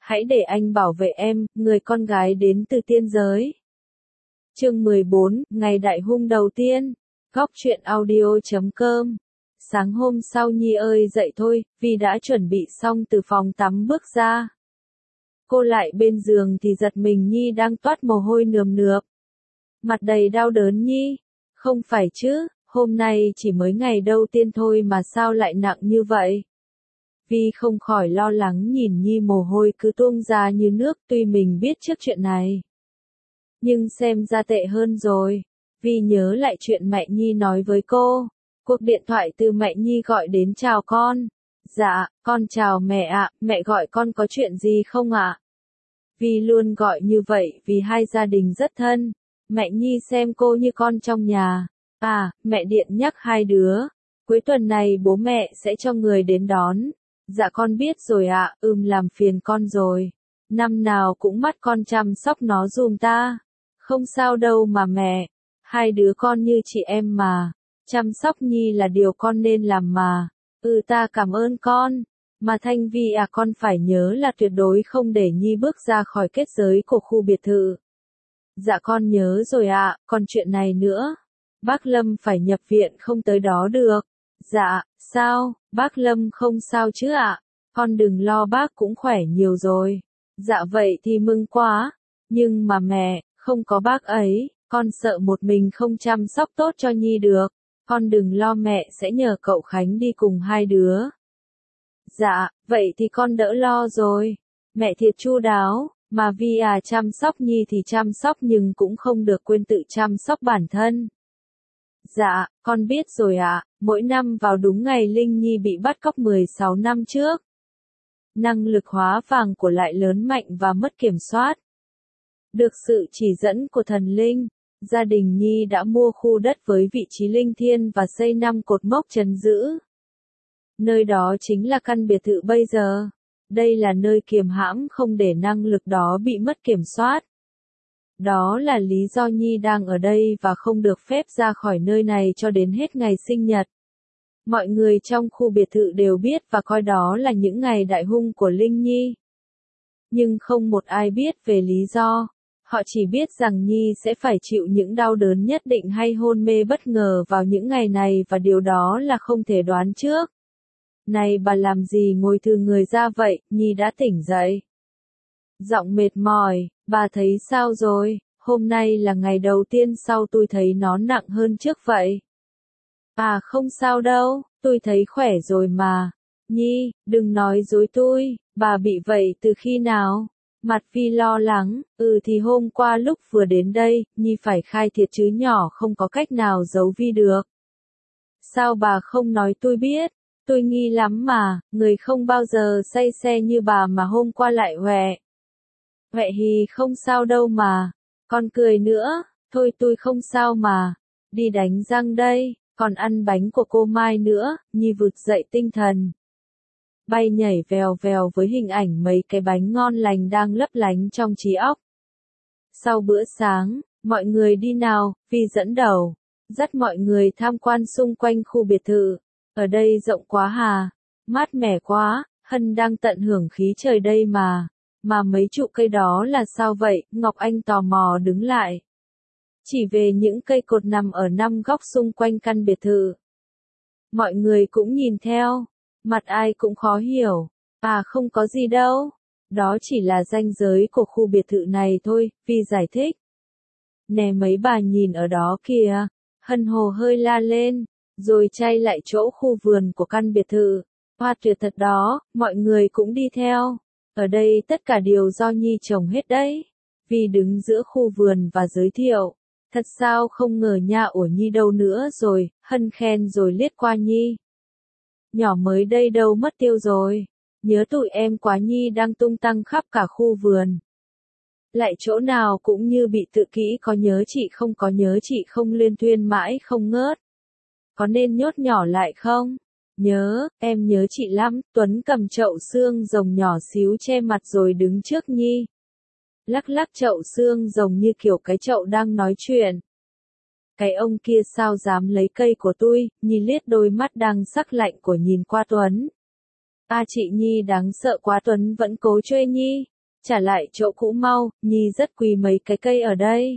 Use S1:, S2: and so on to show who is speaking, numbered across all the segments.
S1: hãy để anh bảo vệ em, người con gái đến từ tiên giới. Chương 14, ngày đại hung đầu tiên. Góc truyện audio.com. Sáng hôm sau Nhi ơi dậy thôi, Vi đã chuẩn bị xong từ phòng tắm bước ra. Cô lại bên giường thì giật mình Nhi đang toát mồ hôi nườm nượp. Mặt đầy đau đớn Nhi. Không phải chứ, hôm nay chỉ mới ngày đầu tiên thôi mà sao lại nặng như vậy? Vi không khỏi lo lắng nhìn Nhi mồ hôi cứ tuôn ra như nước tuy mình biết trước chuyện này. Nhưng xem ra tệ hơn rồi. Vi nhớ lại chuyện mẹ Nhi nói với cô. Cuộc điện thoại từ mẹ Nhi gọi đến chào con. Dạ, con chào mẹ ạ, mẹ gọi con có chuyện gì không ạ? Vi luôn gọi như vậy vì hai gia đình rất thân. Mẹ Nhi xem cô như con trong nhà. À, mẹ điện nhắc hai đứa. Cuối tuần này bố mẹ sẽ cho người đến đón. Dạ con biết rồi ạ, làm phiền con rồi. Năm nào cũng bắt con chăm sóc nó giùm ta. Không sao đâu mà mẹ. Hai đứa con như chị em mà. Chăm sóc Nhi là điều con nên làm mà. Ta cảm ơn con. Mà Thanh Vi à, con phải nhớ là tuyệt đối không để Nhi bước ra khỏi kết giới của khu biệt thự. Dạ con nhớ rồi ạ, còn chuyện này nữa. Bác Lâm phải nhập viện không tới đó được. Dạ, sao, bác Lâm không sao chứ ạ? Con đừng lo bác cũng khỏe nhiều rồi. Dạ vậy thì mừng quá. Nhưng mà mẹ, không có bác ấy, con sợ một mình không chăm sóc tốt cho Nhi được. Con đừng lo mẹ sẽ nhờ cậu Khánh đi cùng hai đứa. Dạ, vậy thì con đỡ lo rồi. Mẹ thiệt chu đáo, mà Vi à chăm sóc Nhi thì chăm sóc nhưng cũng không được quên tự chăm sóc bản thân. Dạ, con biết rồi ạ, mỗi năm vào đúng ngày Linh Nhi bị bắt cóc 16 năm trước. Năng lực hóa vàng của lại lớn mạnh và mất kiểm soát. Được sự chỉ dẫn của thần linh, gia đình Nhi đã mua khu đất với vị trí linh thiêng và xây 5 cột mốc trấn giữ. Nơi đó chính là căn biệt thự bây giờ. Đây là nơi kiềm hãm không để năng lực đó bị mất kiểm soát. Đó là lý do Nhi đang ở đây và không được phép ra khỏi nơi này cho đến hết ngày sinh nhật. Mọi người trong khu biệt thự đều biết và coi đó là những ngày đại hung của Linh Nhi. Nhưng không một ai biết về lý do. Họ chỉ biết rằng Nhi sẽ phải chịu những đau đớn nhất định hay hôn mê bất ngờ vào những ngày này và điều đó là không thể đoán trước. Này bà làm gì ngồi thừ người ra vậy, Nhi đã tỉnh dậy. Giọng mệt mỏi, bà thấy sao rồi, hôm nay là ngày đầu tiên sau tôi thấy nó nặng hơn trước vậy. À không sao đâu, tôi thấy khỏe rồi mà. Nhi, đừng nói dối tôi, bà bị vậy từ khi nào? Mặt Vi lo lắng, thì hôm qua lúc vừa đến đây, Nhi phải khai thiệt chứ nhỏ không có cách nào giấu Vi được. Sao bà không nói tôi biết? Tôi nghi lắm mà, người không bao giờ say xe như bà mà hôm qua lại hoẹ. Hoẹ hì không sao đâu mà. Con cười nữa, thôi tôi không sao mà. Đi đánh răng đây, còn ăn bánh của cô Mai nữa, Nhi vực dậy tinh thần. Bay nhảy vèo vèo với hình ảnh mấy cái bánh ngon lành đang lấp lánh trong trí óc. Sau bữa sáng, mọi người đi nào, Vi dẫn đầu, dắt mọi người tham quan xung quanh khu biệt thự. Ở đây rộng quá hà, mát mẻ quá, Hân đang tận hưởng khí trời đây mà. Mà mấy trụ cây đó là sao vậy? Ngọc Anh tò mò đứng lại. Chỉ về những cây cột nằm ở 5 góc xung quanh căn biệt thự. Mọi người cũng nhìn theo, mặt ai cũng khó hiểu. À không có gì đâu, đó chỉ là ranh giới của khu biệt thự này thôi, Vi giải thích. Nè mấy bà nhìn ở đó kìa, Hân hồ hơi la lên, rồi chay lại chỗ khu vườn của căn biệt thự. Hoa tuyệt thật đó, mọi người cũng đi theo. Ở đây tất cả đều do Nhi trồng hết đấy. Vi đứng giữa khu vườn và giới thiệu. Thật sao không ngờ nha của Nhi đâu nữa rồi, Hân khen rồi liếc qua Nhi. Nhỏ mới đây đâu mất tiêu rồi. Nhớ tụi em quá Nhi đang tung tăng khắp cả khu vườn. Lại chỗ nào cũng như bị tự kỷ có nhớ chị không có nhớ chị không liên thuyên mãi không ngớt. Có nên nhốt nhỏ lại không? Nhớ, em nhớ chị lắm, Tuấn cầm chậu xương rồng nhỏ xíu che mặt rồi đứng trước Nhi. Lắc lắc chậu xương rồng như kiểu cái chậu đang nói chuyện. Cái ông kia sao dám lấy cây của tôi, Nhi liếc đôi mắt đang sắc lạnh của nhìn qua Tuấn. À chị Nhi đáng sợ quá Tuấn vẫn cố chơi Nhi, Trả lại chỗ cũ mau, Nhi rất quý mấy cái cây ở đây.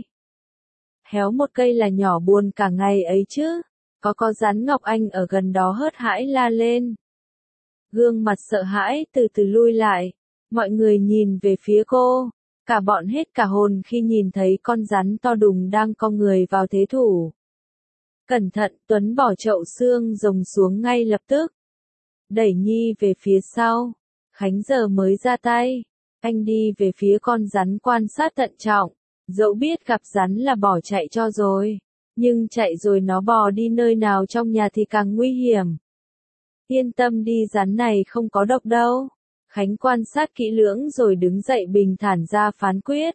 S1: Héo một cây là nhỏ buồn cả ngày ấy chứ. Có rắn. Ngọc Anh ở gần đó hớt hãi la lên. Gương mặt sợ hãi từ từ lui lại. Mọi người nhìn về phía cô. Cả bọn hết cả hồn khi nhìn thấy con rắn to đùng đang co người vào thế thủ. Cẩn thận, Tuấn bỏ chậu xương rồng xuống ngay lập tức. Đẩy Nhi về phía sau. Khánh giờ mới ra tay. Anh đi về phía con rắn quan sát thận trọng. Dẫu biết gặp rắn là bỏ chạy cho rồi. Nhưng chạy rồi nó bò đi nơi nào trong nhà thì càng nguy hiểm. Yên tâm đi, rắn này không có độc đâu. Khánh quan sát kỹ lưỡng rồi đứng dậy bình thản ra phán quyết.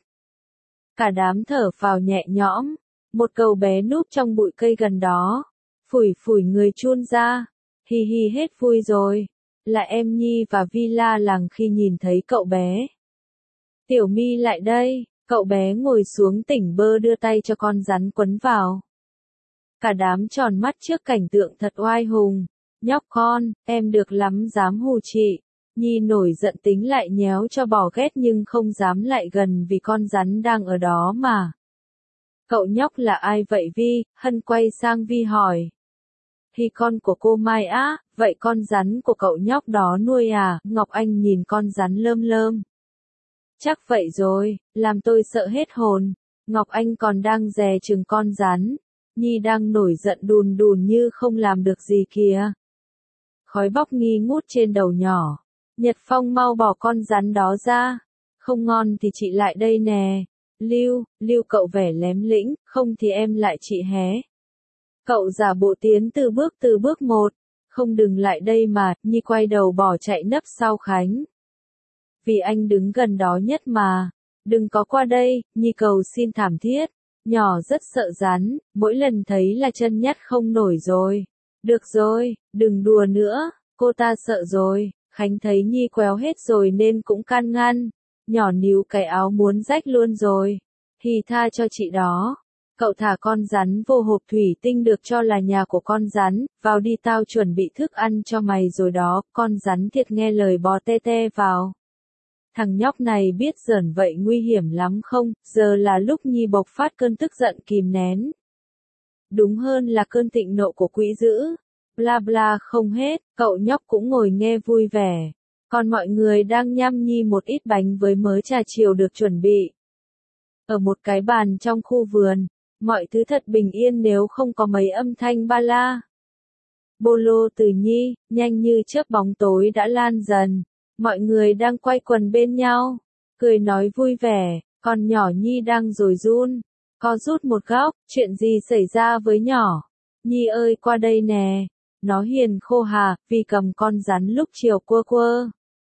S1: Cả đám thở phào nhẹ nhõm. Một cậu bé núp trong bụi cây gần đó. Phủi phủi người chun ra. Hi hi, hết vui rồi. Là em Nhi và Vi la làng khi nhìn thấy cậu bé. Tiểu My lại đây. Cậu bé ngồi xuống tỉnh bơ đưa tay cho con rắn quấn vào. Cả đám tròn mắt trước cảnh tượng thật oai hùng. Nhóc con, em được lắm, dám hù chị. Nhi nổi giận tính lại nhéo cho bỏ ghét nhưng không dám lại gần vì con rắn đang ở đó mà. Cậu nhóc là ai vậy Vi? Hân quay sang Vi hỏi. Thì con của cô Mai á, vậy con rắn của cậu nhóc đó nuôi à? Ngọc Anh nhìn con rắn lơm lơm. Chắc vậy rồi, làm tôi sợ hết hồn. Ngọc Anh còn đang dè chừng con rắn. Nhi đang nổi giận đùn đùn như không làm được gì kìa. Khói bốc nghi ngút trên đầu nhỏ. Nhật Phong mau bỏ con rắn đó ra. Không ngon thì chị lại đây nè. Lưu cậu vẻ lém lĩnh, không thì em lại chị hé. Cậu giả bộ tiến từ bước một. Không, đừng lại đây mà. Nhi quay đầu bỏ chạy nấp sau Khánh. Vì anh đứng gần đó nhất mà. Đừng có qua đây, Nhi cầu xin thảm thiết. Nhỏ rất sợ rắn, mỗi lần thấy là chân nhắt không nổi rồi. Được rồi, đừng đùa nữa, cô ta sợ rồi. Khánh thấy Nhi quéo hết rồi nên cũng can ngăn. Nhỏ níu cái áo muốn rách luôn rồi. Thì tha cho chị đó. Cậu thả con rắn vô hộp thủy tinh được cho là nhà của con rắn. Vào đi, tao chuẩn bị thức ăn cho mày rồi đó. Con rắn thiệt nghe lời bò te te vào. Thằng nhóc này biết giỡn vậy nguy hiểm lắm không? Giờ là lúc Nhi bộc phát cơn tức giận kìm nén. Đúng hơn là cơn thịnh nộ của quỷ dữ. Bla bla không hết, cậu nhóc cũng ngồi nghe vui vẻ. Còn mọi người đang nhăm nhi một ít bánh với mớ trà chiều được chuẩn bị. Ở một cái bàn trong khu vườn, mọi thứ thật bình yên nếu không có mấy âm thanh ba la. Bolo từ Nhi, nhanh như chớp bóng tối đã lan dần. Mọi người đang quay quần bên nhau, cười nói vui vẻ, còn nhỏ Nhi đang rồi run. Co rút một góc, chuyện gì xảy ra với nhỏ? Nhi ơi qua đây nè. Nó hiền khô hà, vì cầm con rắn lúc chiều quơ quơ.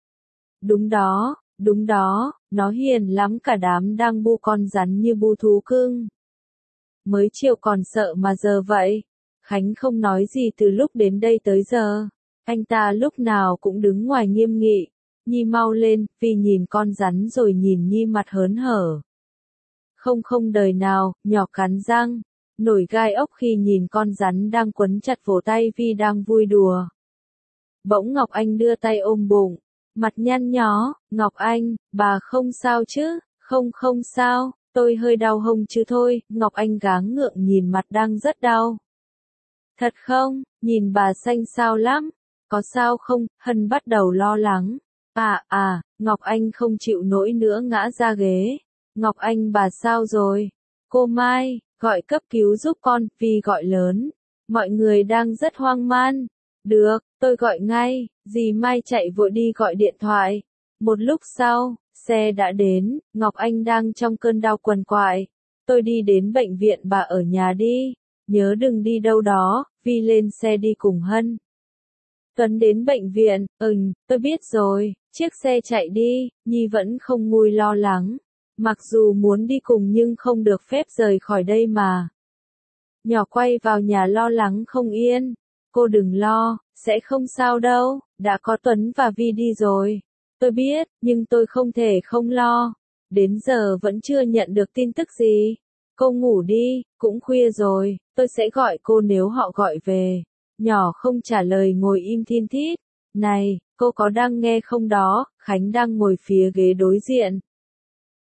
S1: Đúng đó, nó hiền lắm, cả đám đang bu con rắn như bu thú cưng. Mới chiều còn sợ mà giờ vậy. Khánh không nói gì từ lúc đến đây tới giờ. Anh ta lúc nào cũng đứng ngoài nghiêm nghị. Nhi mau lên, vì nhìn con rắn rồi nhìn Nhi mặt hớn hở. Không đời nào, nhỏ cắn răng. Nổi gai ốc khi nhìn con rắn đang quấn chặt vỗ tay Vi đang vui đùa. Bỗng Ngọc Anh đưa tay ôm bụng, mặt nhăn nhó. Ngọc Anh, bà không sao chứ? Không sao, tôi hơi đau hông chứ thôi. Ngọc Anh gắng ngượng nhìn mặt đang rất đau. Thật không? Nhìn bà xanh xao lắm. Có sao không? Hân bắt đầu lo lắng. Ngọc Anh không chịu nổi nữa ngã ra ghế. Ngọc Anh, bà sao rồi? Cô Mai, gọi cấp cứu giúp con, Vi gọi lớn. Mọi người đang rất hoang man. Được, tôi gọi ngay. Dì Mai chạy vội đi gọi điện thoại. Một lúc sau, xe đã đến. Ngọc Anh đang trong cơn đau quằn quại. Tôi đi đến bệnh viện, bà ở nhà đi. Nhớ đừng đi đâu đó. Vi lên xe đi cùng Hân. Tuấn đến bệnh viện. Tôi biết rồi. Chiếc xe chạy đi. Nhi vẫn không nguôi lo lắng. Mặc dù muốn đi cùng nhưng không được phép rời khỏi đây mà. Nhỏ quay vào nhà lo lắng không yên. Cô đừng lo, sẽ không sao đâu, đã có Tuấn và Vi đi rồi. Tôi biết, nhưng tôi không thể không lo. Đến giờ vẫn chưa nhận được tin tức gì. Cô ngủ đi, cũng khuya rồi, tôi sẽ gọi cô nếu họ gọi về. Nhỏ không trả lời, ngồi im thin thít. Này, cô có đang nghe không đó? Khánh đang ngồi phía ghế đối diện.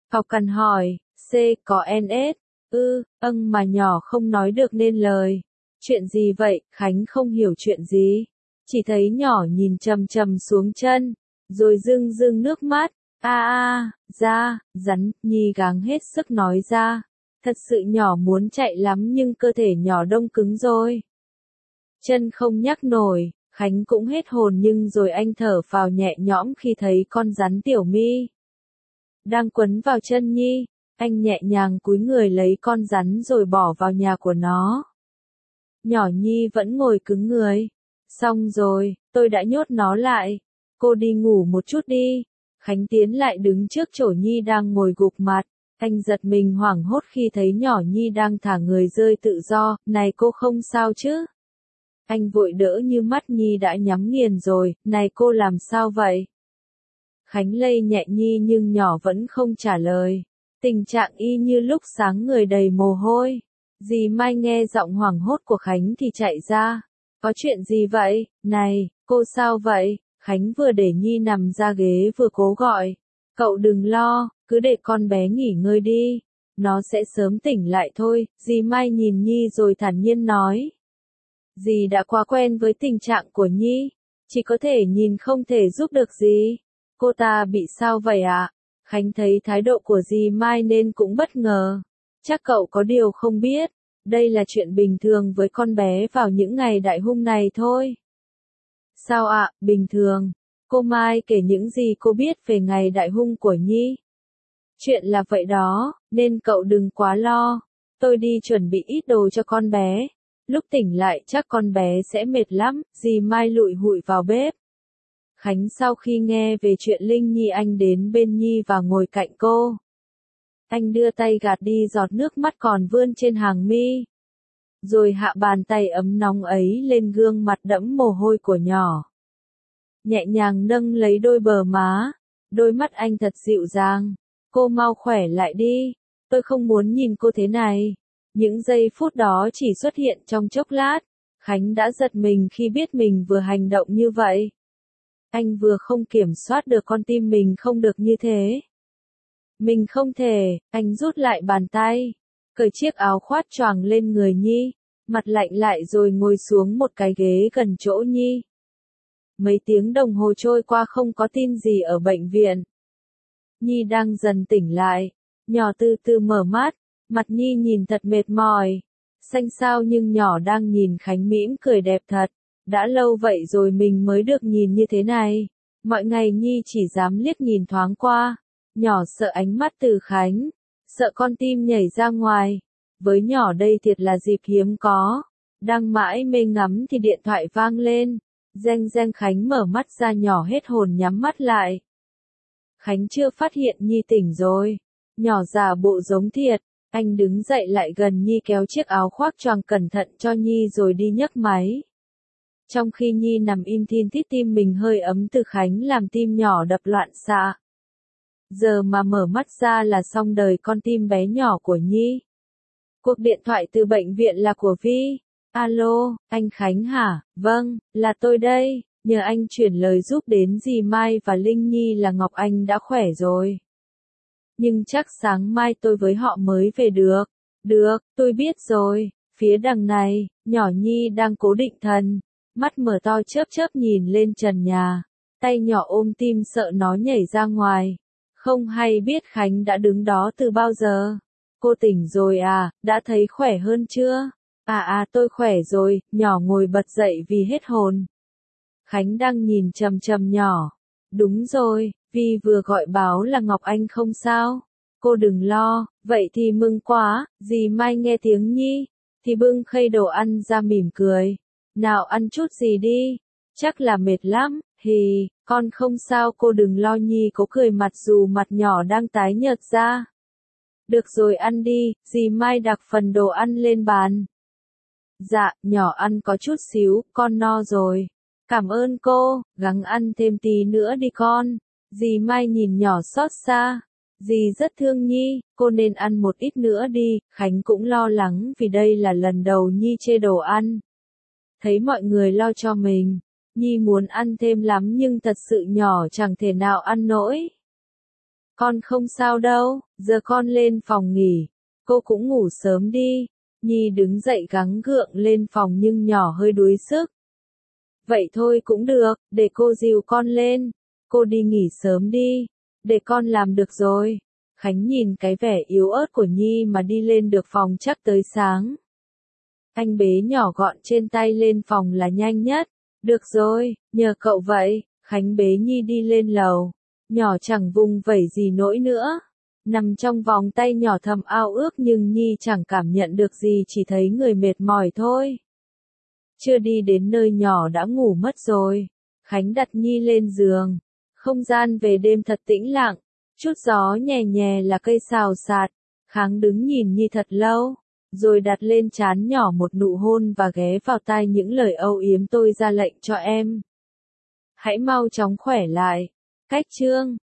S1: Cọc Cằn hỏi, C có NS, mà nhỏ không nói được nên lời. Chuyện gì vậy? Khánh không hiểu chuyện gì. Chỉ thấy nhỏ nhìn chầm chầm xuống chân, rồi rưng rưng nước mắt. Rắn, Nhi gắng hết sức nói ra. Thật sự nhỏ muốn chạy lắm nhưng cơ thể nhỏ đông cứng rồi. Chân không nhắc nổi, Khánh cũng hết hồn nhưng rồi anh thở phào nhẹ nhõm khi thấy con rắn tiểu mi đang quấn vào chân Nhi. Anh nhẹ nhàng cúi người lấy con rắn rồi bỏ vào nhà của nó. Nhỏ Nhi vẫn ngồi cứng người. Xong rồi, tôi đã nhốt nó lại. Cô đi ngủ một chút đi. Khánh tiến lại đứng trước chỗ Nhi đang ngồi gục mặt. Anh giật mình hoảng hốt khi thấy nhỏ Nhi đang thả người rơi tự do. Này cô không sao chứ? Anh vội đỡ như mắt Nhi đã nhắm nghiền rồi. Này cô làm sao vậy? Khánh lay nhẹ Nhi nhưng nhỏ vẫn không trả lời. Tình trạng y như lúc sáng, người đầy mồ hôi. Dì Mai nghe giọng hoảng hốt của Khánh thì chạy ra. Có chuyện gì vậy? Này, cô sao vậy? Khánh vừa để Nhi nằm ra ghế vừa cố gọi. Cậu đừng lo, cứ để con bé nghỉ ngơi đi. Nó sẽ sớm tỉnh lại thôi. Dì Mai nhìn Nhi rồi thản nhiên nói. Dì đã quá quen với tình trạng của Nhi. Chỉ có thể nhìn không thể giúp được gì. Cô ta bị sao vậy ạ? Khánh thấy thái độ của dì Mai nên cũng bất ngờ. Chắc cậu có điều không biết. Đây là chuyện bình thường với con bé vào những ngày đại hung này thôi. Sao ạ, bình thường? Cô Mai kể những gì cô biết về ngày đại hung của Nhi. Chuyện là vậy đó, nên cậu đừng quá lo. Tôi đi chuẩn bị ít đồ cho con bé. Lúc tỉnh lại chắc con bé sẽ mệt lắm. Dì Mai lụi hụi vào bếp. Khánh sau khi nghe về chuyện Linh Nhi, anh đến bên Nhi và ngồi cạnh cô. Anh đưa tay gạt đi giọt nước mắt còn vươn trên hàng mi. Rồi hạ bàn tay ấm nóng ấy lên gương mặt đẫm mồ hôi của nhỏ. Nhẹ nhàng nâng lấy đôi bờ má. Đôi mắt anh thật dịu dàng. Cô mau khỏe lại đi. Tôi không muốn nhìn cô thế này. Những giây phút đó chỉ xuất hiện trong chốc lát. Khánh đã giật mình khi biết mình vừa hành động như vậy. Anh vừa không kiểm soát được con tim mình không được như thế. Mình không thể, anh rút lại bàn tay, cởi chiếc áo khoác choàng lên người Nhi, mặt lạnh lại rồi ngồi xuống một cái ghế gần chỗ Nhi. Mấy tiếng đồng hồ trôi qua không có tin gì ở bệnh viện. Nhi đang dần tỉnh lại, nhỏ từ từ mở mắt, mặt Nhi nhìn thật mệt mỏi, xanh xao nhưng nhỏ đang nhìn Khánh mỉm cười đẹp thật. Đã lâu vậy rồi mình mới được nhìn như thế này. Mọi ngày Nhi chỉ dám liếc nhìn thoáng qua. Nhỏ sợ ánh mắt từ Khánh. Sợ con tim nhảy ra ngoài. Với nhỏ đây thiệt là dịp hiếm có. Đang mãi mê ngắm thì điện thoại vang lên. Reng reng. Khánh mở mắt ra, nhỏ hết hồn nhắm mắt lại. Khánh chưa phát hiện Nhi tỉnh rồi. Nhỏ giả bộ giống thiệt. Anh đứng dậy lại gần Nhi, kéo chiếc áo khoác choàng cẩn thận cho Nhi rồi đi nhấc máy. Trong khi Nhi nằm im thin thít, tim mình hơi ấm từ Khánh làm tim nhỏ đập loạn xạ. Giờ mà mở mắt ra là xong đời con tim bé nhỏ của Nhi. Cuộc điện thoại từ bệnh viện là của Vi. Alo, anh Khánh hả? Vâng, là tôi đây. Nhờ anh chuyển lời giúp đến dì Mai và Linh Nhi là Ngọc Anh đã khỏe rồi. Nhưng chắc sáng mai tôi với họ mới về được. Được, tôi biết rồi. Phía đằng này, nhỏ Nhi đang cố định thần. Mắt mở to chớp chớp nhìn lên trần nhà. Tay nhỏ ôm tim sợ nó nhảy ra ngoài. Không hay biết Khánh đã đứng đó từ bao giờ. Cô tỉnh rồi à, đã thấy khỏe hơn chưa? Tôi khỏe rồi, nhỏ ngồi bật dậy vì hết hồn. Khánh đang nhìn chằm chằm nhỏ. Đúng rồi, Vi vừa gọi báo là Ngọc Anh không sao. Cô đừng lo, vậy thì mừng quá. Dì Mai nghe tiếng Nhi thì bưng khay đồ ăn ra mỉm cười. Nào ăn chút gì đi, chắc là mệt lắm. Hì, con không sao, cô đừng lo. Nhi có cười mặt dù mặt nhỏ đang tái nhợt ra. Được rồi, ăn đi. Dì Mai đặt phần đồ ăn lên bàn. Dạ, nhỏ ăn có chút xíu, con no rồi. Cảm ơn cô, gắng ăn thêm tí nữa đi con. Dì Mai nhìn nhỏ xót xa. Dì rất thương Nhi, cô nên ăn một ít nữa đi. Khánh cũng lo lắng vì đây là lần đầu Nhi chê đồ ăn. Thấy mọi người lo cho mình, Nhi muốn ăn thêm lắm nhưng thật sự nhỏ chẳng thể nào ăn nổi. Con không sao đâu, giờ con lên phòng nghỉ. Cô cũng ngủ sớm đi. Nhi đứng dậy gắng gượng lên phòng nhưng nhỏ hơi đuối sức. Vậy thôi cũng được, để cô dìu con lên. Cô đi nghỉ sớm đi. Để con làm được rồi. Khánh nhìn cái vẻ yếu ớt của Nhi mà đi lên được phòng chắc tới sáng. Anh bế nhỏ gọn trên tay lên phòng là nhanh nhất. Được rồi, nhờ cậu vậy. Khánh bế Nhi đi lên lầu. Nhỏ chẳng vùng vẩy gì nỗi nữa. Nằm trong vòng tay nhỏ thầm ao ước nhưng Nhi chẳng cảm nhận được gì, chỉ thấy người mệt mỏi thôi. Chưa đi đến nơi nhỏ đã ngủ mất rồi. Khánh đặt Nhi lên giường. Không gian về đêm thật tĩnh lặng. Chút gió nhẹ nhẹ là cây xào xạc. Kháng đứng nhìn Nhi thật lâu. Rồi đặt lên trán nhỏ một nụ hôn và ghé vào tai những lời âu yếm. Tôi ra lệnh cho em. Hãy mau chóng khỏe lại. Cách chương